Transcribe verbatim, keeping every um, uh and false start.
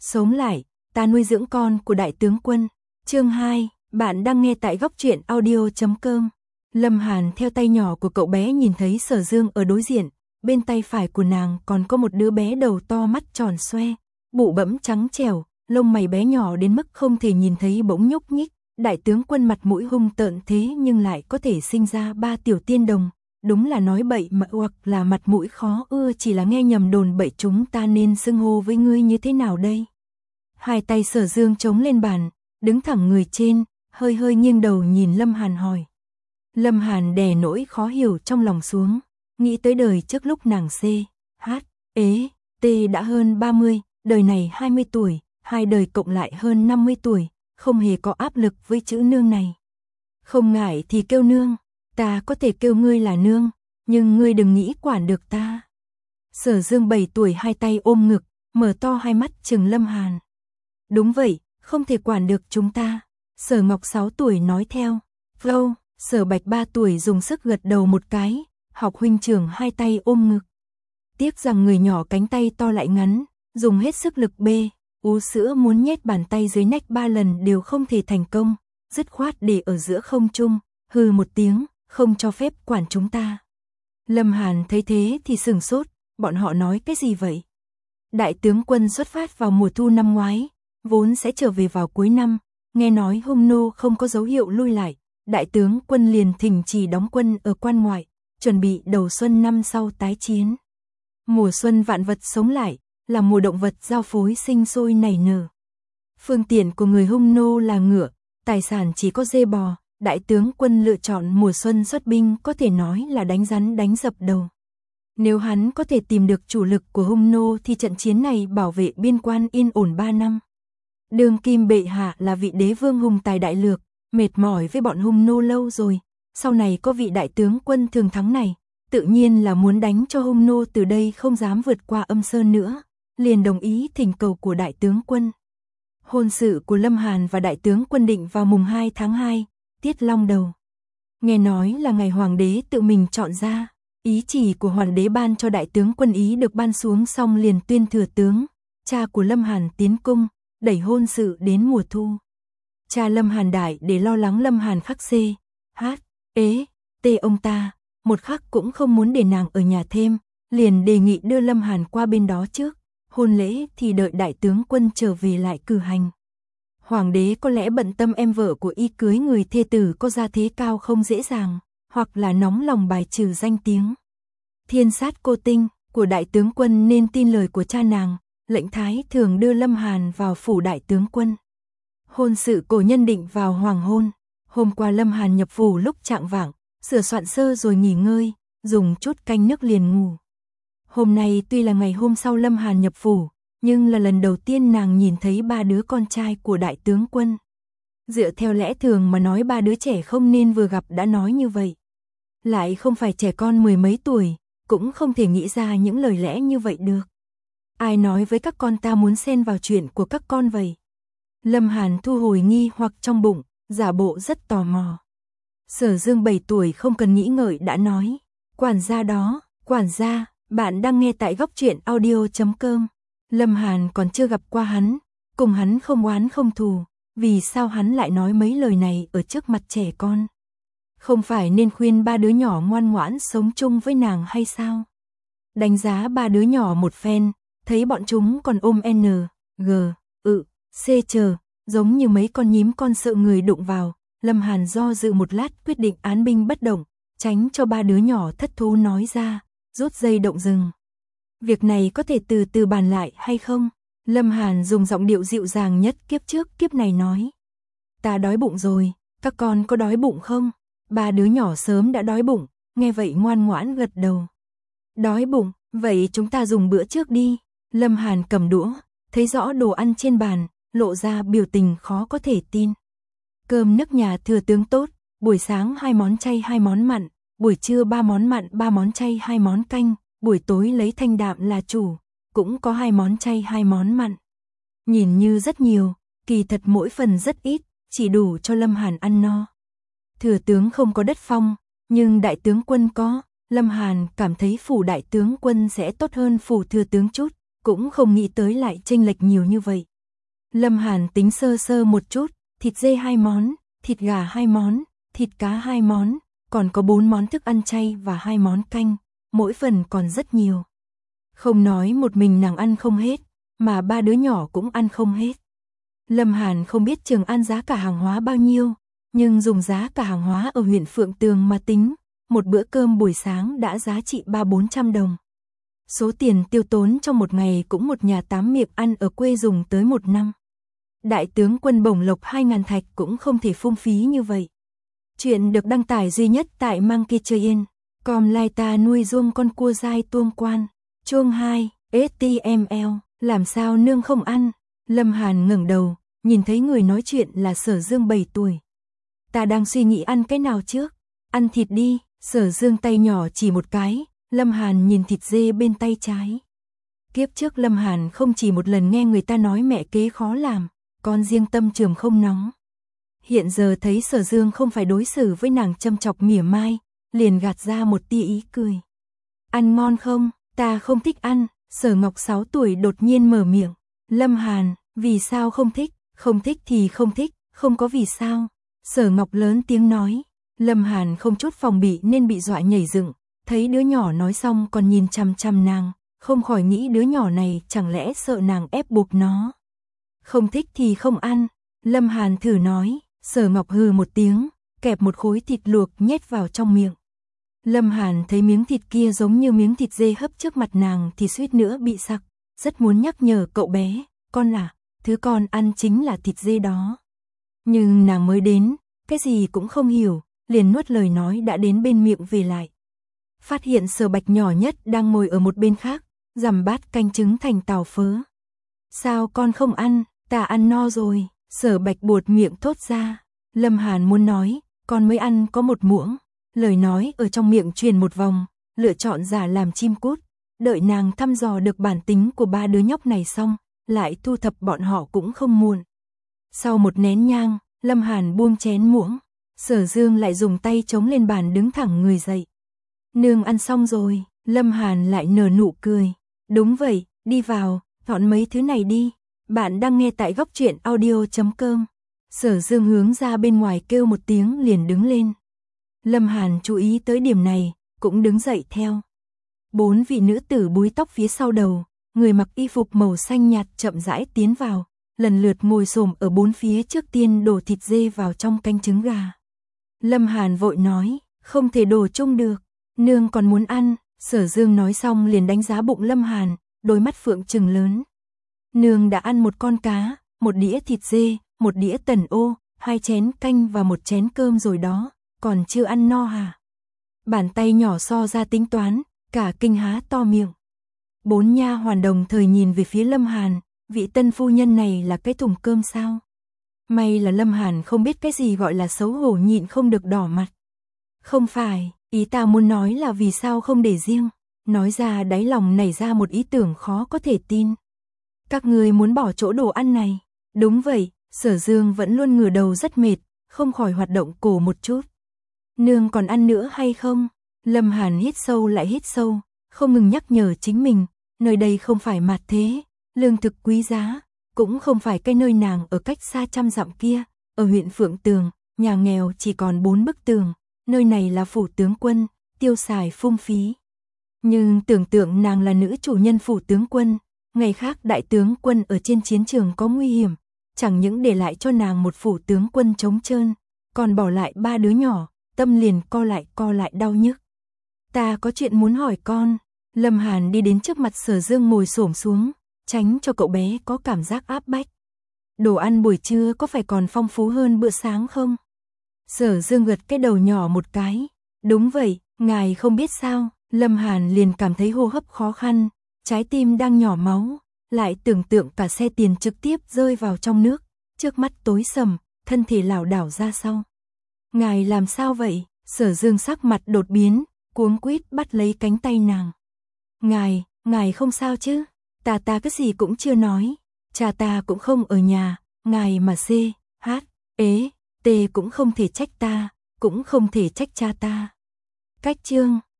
Sống lại, ta nuôi dưỡng con của đại tướng quân. Chương hai, bạn đang nghe tại góc truyện audio chấm com. Lâm Hàn theo tay nhỏ của cậu bé nhìn thấy Sở Dương ở đối diện, bên tay phải của nàng còn có một đứa bé đầu to mắt tròn xoe, bụ bẫm trắng trẻo, lông mày bé nhỏ đến mức không thể nhìn thấy bỗng nhúc nhích. Đại tướng quân mặt mũi hung tợn thế nhưng lại có thể sinh ra ba tiểu tiên đồng, đúng là nói bậy mà hoặc là mặt mũi khó ưa, chỉ là nghe nhầm đồn bậy. Chúng ta nên xưng hô với ngươi như thế nào đây? Hai tay Sở Dương chống lên bàn, đứng thẳng người trên, hơi hơi nghiêng đầu nhìn Lâm Hàn hỏi. Lâm Hàn đè nỗi khó hiểu trong lòng xuống, nghĩ tới đời trước lúc nàng C, H, ế, T đã hơn ba mươi, đời này hai mươi tuổi, hai đời cộng lại hơn năm mươi tuổi, không hề có áp lực với chữ nương này. Không ngại thì kêu nương, ta có thể kêu ngươi là nương, nhưng ngươi đừng nghĩ quản được ta. Sở Dương bảy tuổi hai tay ôm ngực, mở to hai mắt trừng Lâm Hàn. Đúng vậy, không thể quản được chúng ta. Sở Ngọc sáu tuổi nói theo. Vâu, Sở Bạch ba tuổi dùng sức gật đầu một cái, học huynh trưởng hai tay ôm ngực. Tiếc rằng người nhỏ cánh tay to lại ngắn, dùng hết sức lực bê, ú sữa muốn nhét bàn tay dưới nách ba lần đều không thể thành công, dứt khoát để ở giữa không trung, hừ một tiếng, không cho phép quản chúng ta. Lâm Hàn thấy thế thì sửng sốt, bọn họ nói cái gì vậy? Đại tướng quân xuất phát vào mùa thu năm ngoái, vốn sẽ trở về vào cuối năm, nghe nói Hung Nô không có dấu hiệu lui lại, đại tướng quân liền thỉnh chỉ đóng quân ở quan ngoại, chuẩn bị đầu xuân năm sau tái chiến. Mùa xuân vạn vật sống lại, là mùa động vật giao phối sinh sôi nảy nở. Phương tiện của người Hung Nô là ngựa, tài sản chỉ có dê bò, đại tướng quân lựa chọn mùa xuân xuất binh có thể nói là đánh rắn đánh dập đầu. Nếu hắn có thể tìm được chủ lực của Hung Nô thì trận chiến này bảo vệ biên quan yên ổn ba năm. Đương kim bệ hạ là vị đế vương hùng tài đại lược, mệt mỏi với bọn Hung Nô lâu rồi, sau này có vị đại tướng quân thường thắng này, tự nhiên là muốn đánh cho Hung Nô từ đây không dám vượt qua âm sơn nữa, liền đồng ý thỉnh cầu của đại tướng quân. Hôn sự của Lâm Hàn và đại tướng quân định vào mùng hai tháng hai, tiết long đầu. Nghe nói là ngày hoàng đế tự mình chọn ra, ý chỉ của hoàng đế ban cho đại tướng quân ý được ban xuống xong liền tuyên thừa tướng, cha của Lâm Hàn tiến cung, đẩy hôn sự đến mùa thu. Cha Lâm Hàn đại để lo lắng Lâm Hàn khắc C, H, ế, T ông ta, một khắc cũng không muốn để nàng ở nhà thêm, liền đề nghị đưa Lâm Hàn qua bên đó trước, hôn lễ thì đợi đại tướng quân trở về lại cử hành. Hoàng đế có lẽ bận tâm em vợ của y cưới người thê tử có gia thế cao không dễ dàng, hoặc là nóng lòng bài trừ danh tiếng. Thiên sát cô tinh của đại tướng quân nên tin lời của cha nàng, lệnh thái thường đưa Lâm Hàn vào phủ đại tướng quân. Hôn sự cổ nhân định vào hoàng hôn, hôm qua Lâm Hàn nhập phủ lúc chạng vạng, sửa soạn sơ rồi nghỉ ngơi, dùng chút canh nước liền ngủ. Hôm nay tuy là ngày hôm sau Lâm Hàn nhập phủ, nhưng là lần đầu tiên nàng nhìn thấy ba đứa con trai của đại tướng quân. Dựa theo lẽ thường mà nói ba đứa trẻ không nên vừa gặp đã nói như vậy. Lại không phải trẻ con mười mấy tuổi, cũng không thể nghĩ ra những lời lẽ như vậy được. Ai nói với các con ta muốn xen vào chuyện của các con vậy? Lâm Hàn thu hồi nghi hoặc trong bụng, giả bộ rất tò mò. Sở Dương bảy tuổi không cần nghĩ ngợi đã nói. Quản gia đó, quản gia, bạn đang nghe tại góc truyện audio chấm com. Lâm Hàn còn chưa gặp qua hắn, cùng hắn không oán không thù, vì sao hắn lại nói mấy lời này ở trước mặt trẻ con? Không phải nên khuyên ba đứa nhỏ ngoan ngoãn sống chung với nàng hay sao? Đánh giá ba đứa nhỏ một phen, thấy bọn chúng còn ôm N, G, ự, C chờ, giống như mấy con nhím con sợ người đụng vào. Lâm Hàn do dự một lát quyết định án binh bất động, tránh cho ba đứa nhỏ thất thú nói ra, rút dây động rừng. Việc này có thể từ từ bàn lại hay không? Lâm Hàn dùng giọng điệu dịu dàng nhất kiếp trước kiếp này nói. Ta đói bụng rồi, các con có đói bụng không? Ba đứa nhỏ sớm đã đói bụng, nghe vậy ngoan ngoãn gật đầu. Đói bụng, vậy chúng ta dùng bữa trước đi. Lâm Hàn cầm đũa, thấy rõ đồ ăn trên bàn, lộ ra biểu tình khó có thể tin. Cơm nước nhà thừa tướng tốt, buổi sáng hai món chay hai món mặn, buổi trưa ba món mặn ba món chay hai món canh, buổi tối lấy thanh đạm là chủ, cũng có hai món chay hai món mặn. Nhìn như rất nhiều, kỳ thật mỗi phần rất ít, chỉ đủ cho Lâm Hàn ăn no. Thừa tướng không có đất phong, nhưng đại tướng quân có, Lâm Hàn cảm thấy phủ đại tướng quân sẽ tốt hơn phủ thừa tướng chút, cũng không nghĩ tới lại chênh lệch nhiều như vậy. Lâm Hàn tính sơ sơ một chút, thịt dê hai món, thịt gà hai món, thịt cá hai món, còn có bốn món thức ăn chay và hai món canh, mỗi phần còn rất nhiều. Không nói một mình nàng ăn không hết, mà ba đứa nhỏ cũng ăn không hết. Lâm Hàn không biết Trường An giá cả hàng hóa bao nhiêu, nhưng dùng giá cả hàng hóa ở huyện Phượng Tường mà tính, một bữa cơm buổi sáng đã giá trị ba bốn trăm đồng. Số tiền tiêu tốn trong một ngày cũng một nhà tám miệng ăn ở quê dùng tới một năm. Đại tướng quân bổng lộc hai ngàn thạch cũng không thể phung phí như vậy. Chuyện được đăng tải duy nhất tại Monkey Chơi Yên. Com lai ta nuôi ruông con cua dai tuông quan. Chương hai, ếch ti em lờ, làm sao nương không ăn? Lâm Hàn ngẩng đầu, nhìn thấy người nói chuyện là Sở Dương bảy tuổi. Ta đang suy nghĩ ăn cái nào trước? Ăn thịt đi, Sở Dương tay nhỏ chỉ một cái, Lâm Hàn nhìn thịt dê bên tay trái. Kiếp trước Lâm Hàn không chỉ một lần nghe người ta nói mẹ kế khó làm, con riêng tâm trường không nóng. Hiện giờ thấy Sở Dương không phải đối xử với nàng châm chọc mỉa mai, liền gạt ra một tia ý cười. Ăn ngon không? Ta không thích ăn. Sở Ngọc sáu tuổi đột nhiên mở miệng. Lâm Hàn, vì sao không thích? Không thích thì không thích, không có vì sao. Sở Ngọc lớn tiếng nói. Lâm Hàn không chút phòng bị nên bị dọa nhảy dựng, thấy đứa nhỏ nói xong còn nhìn chằm chằm nàng, không khỏi nghĩ đứa nhỏ này chẳng lẽ sợ nàng ép buộc nó. Không thích thì không ăn. Lâm Hàn thử nói. Sở Ngọc hừ một tiếng, kẹp một khối thịt luộc nhét vào trong miệng. Lâm Hàn thấy miếng thịt kia giống như miếng thịt dê hấp trước mặt nàng thì suýt nữa bị sặc, rất muốn nhắc nhở cậu bé, con là, thứ con ăn chính là thịt dê đó. Nhưng nàng mới đến, cái gì cũng không hiểu, liền nuốt lời nói đã đến bên miệng về lại. Phát hiện Sở Bạch nhỏ nhất đang ngồi ở một bên khác, dằm bát canh trứng thành tàu phớ. Sao con không ăn, ta ăn no rồi. Sở Bạch buột miệng thốt ra. Lâm Hàn muốn nói, con mới ăn có một muỗng. Lời nói ở trong miệng truyền một vòng, lựa chọn giả làm chim cút. Đợi nàng thăm dò được bản tính của ba đứa nhóc này xong, lại thu thập bọn họ cũng không muộn. Sau một nén nhang, Lâm Hàn buông chén muỗng. Sở Dương lại dùng tay chống lên bàn đứng thẳng người dậy. Nương ăn xong rồi, Lâm Hàn lại nở nụ cười. Đúng vậy, đi vào, dọn mấy thứ này đi. Bạn đang nghe tại góc truyện audio chấm com. Sở Dương hướng ra bên ngoài kêu một tiếng liền đứng lên. Lâm Hàn chú ý tới điểm này, cũng đứng dậy theo. Bốn vị nữ tử búi tóc phía sau đầu, người mặc y phục màu xanh nhạt chậm rãi tiến vào, lần lượt ngồi xổm ở bốn phía trước tiên đổ thịt dê vào trong canh trứng gà. Lâm Hàn vội nói, không thể đổ chung được, nương còn muốn ăn. Sở Dương nói xong liền đánh giá bụng Lâm Hàn, đôi mắt phượng trừng lớn. Nương đã ăn một con cá, một đĩa thịt dê, một đĩa tần ô, hai chén canh và một chén cơm rồi đó, còn chưa ăn no hả? Bàn tay nhỏ so ra tính toán, cả kinh há to miệng. Bốn nha hoàn đồng thời nhìn về phía Lâm Hàn, vị tân phu nhân này là cái thùng cơm sao? May là Lâm Hàn không biết cái gì gọi là xấu hổ nhịn không được đỏ mặt. Không phải, ý ta muốn nói là vì sao không để riêng, nói ra đáy lòng nảy ra một ý tưởng khó có thể tin. Các người muốn bỏ chỗ đồ ăn này? Đúng vậy, Sở Dương vẫn luôn ngửa đầu rất mệt, không khỏi hoạt động cổ một chút. Nương còn ăn nữa hay không? Lâm Hàn hít sâu lại hít sâu, không ngừng nhắc nhở chính mình, nơi đây không phải mạt thế, lương thực quý giá, cũng không phải cái nơi nàng ở cách xa trăm dặm kia, ở huyện Phượng Tường, nhà nghèo chỉ còn bốn bức tường, nơi này là phủ tướng quân, tiêu xài phung phí. Nhưng tưởng tượng nàng là nữ chủ nhân phủ tướng quân, ngày khác đại tướng quân ở trên chiến trường có nguy hiểm, chẳng những để lại cho nàng một phủ tướng quân trống trơn, còn bỏ lại ba đứa nhỏ, tâm liền co lại co lại đau nhức. Ta có chuyện muốn hỏi con. Lâm Hàn đi đến trước mặt Sở Dương ngồi xổm xuống, tránh cho cậu bé có cảm giác áp bách. Đồ ăn buổi trưa có phải còn phong phú hơn bữa sáng không? Sở Dương gật cái đầu nhỏ một cái. Đúng vậy, ngài không biết sao? Lâm Hàn liền cảm thấy hô hấp khó khăn, trái tim đang nhỏ máu, lại tưởng tượng cả xe tiền trực tiếp rơi vào trong nước, trước mắt tối sầm, thân thể lảo đảo ra sau. Ngài làm sao vậy? Sở Dương sắc mặt đột biến, cuống quýt bắt lấy cánh tay nàng. Ngài, ngài không sao chứ? Ta ta cái gì cũng chưa nói, cha ta cũng không ở nhà, ngài mà C, H, ế, T cũng không thể trách ta, cũng không thể trách cha ta. Cách chương